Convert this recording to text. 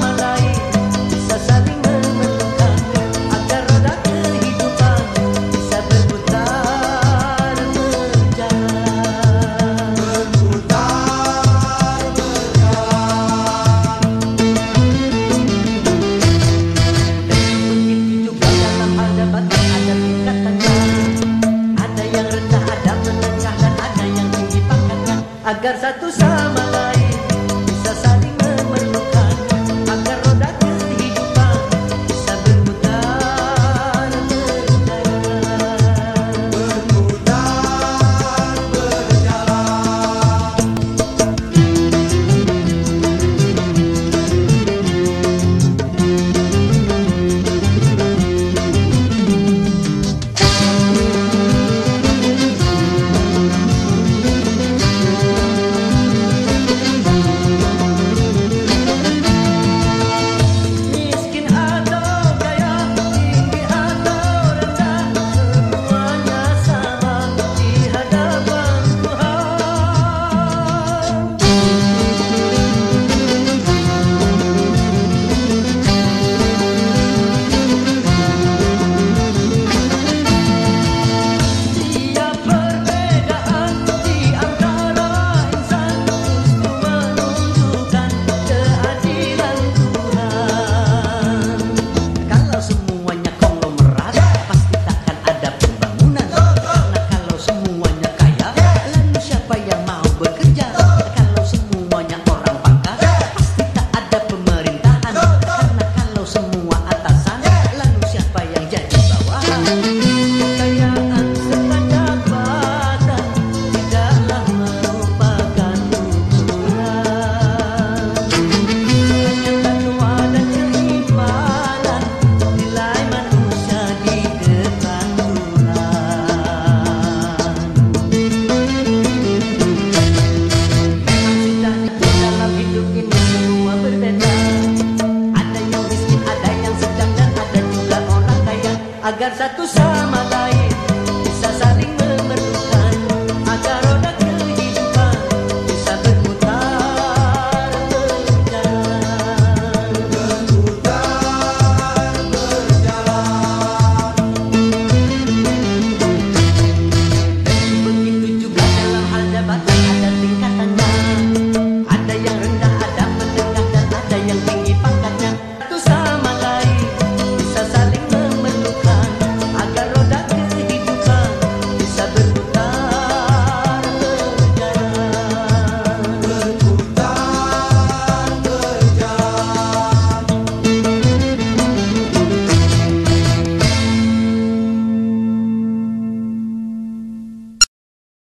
sama lain bisa saling memerlukan, agar roda kehidupan bisa berputar berjalan. Berputar berjalan. Dan begitu juga dalam hal jabatan ada tingkatannya, ada yang rendah, ada menengah, dan ada yang tinggi pangkatnya, agar satu sama lain bisa saling memerlukan, agar roda kehidupan bisa berputar berjalan. Berputar berjalan. Miskin atau kaya, tinggi atau rendah, semuanya sama di hadapan Tuhan. Tiap perbedaan di antara insan justru menunjukkan keadilan Tuhan. Kalau semuanya konglomerat, pasti takkan ada pembangunan. Karena kalau semuanya kaya, lalu siapa yang mau bekerja? Kalau semuanya orang pangkat, pasti tak ada pemerintahan. Karena kalau semua atasan, lalu siapa yang jadi bawahan? Kekayaan serta jabatan tidaklah merupakan ukuran. Hanya takwa dan keimanan nilai manusia di depan Tuhan. Memang sudah dalam hidup ini semua berbeda. Ada yang miskin, ada yang sedang, dan ada juga orang kaya, agar satu sama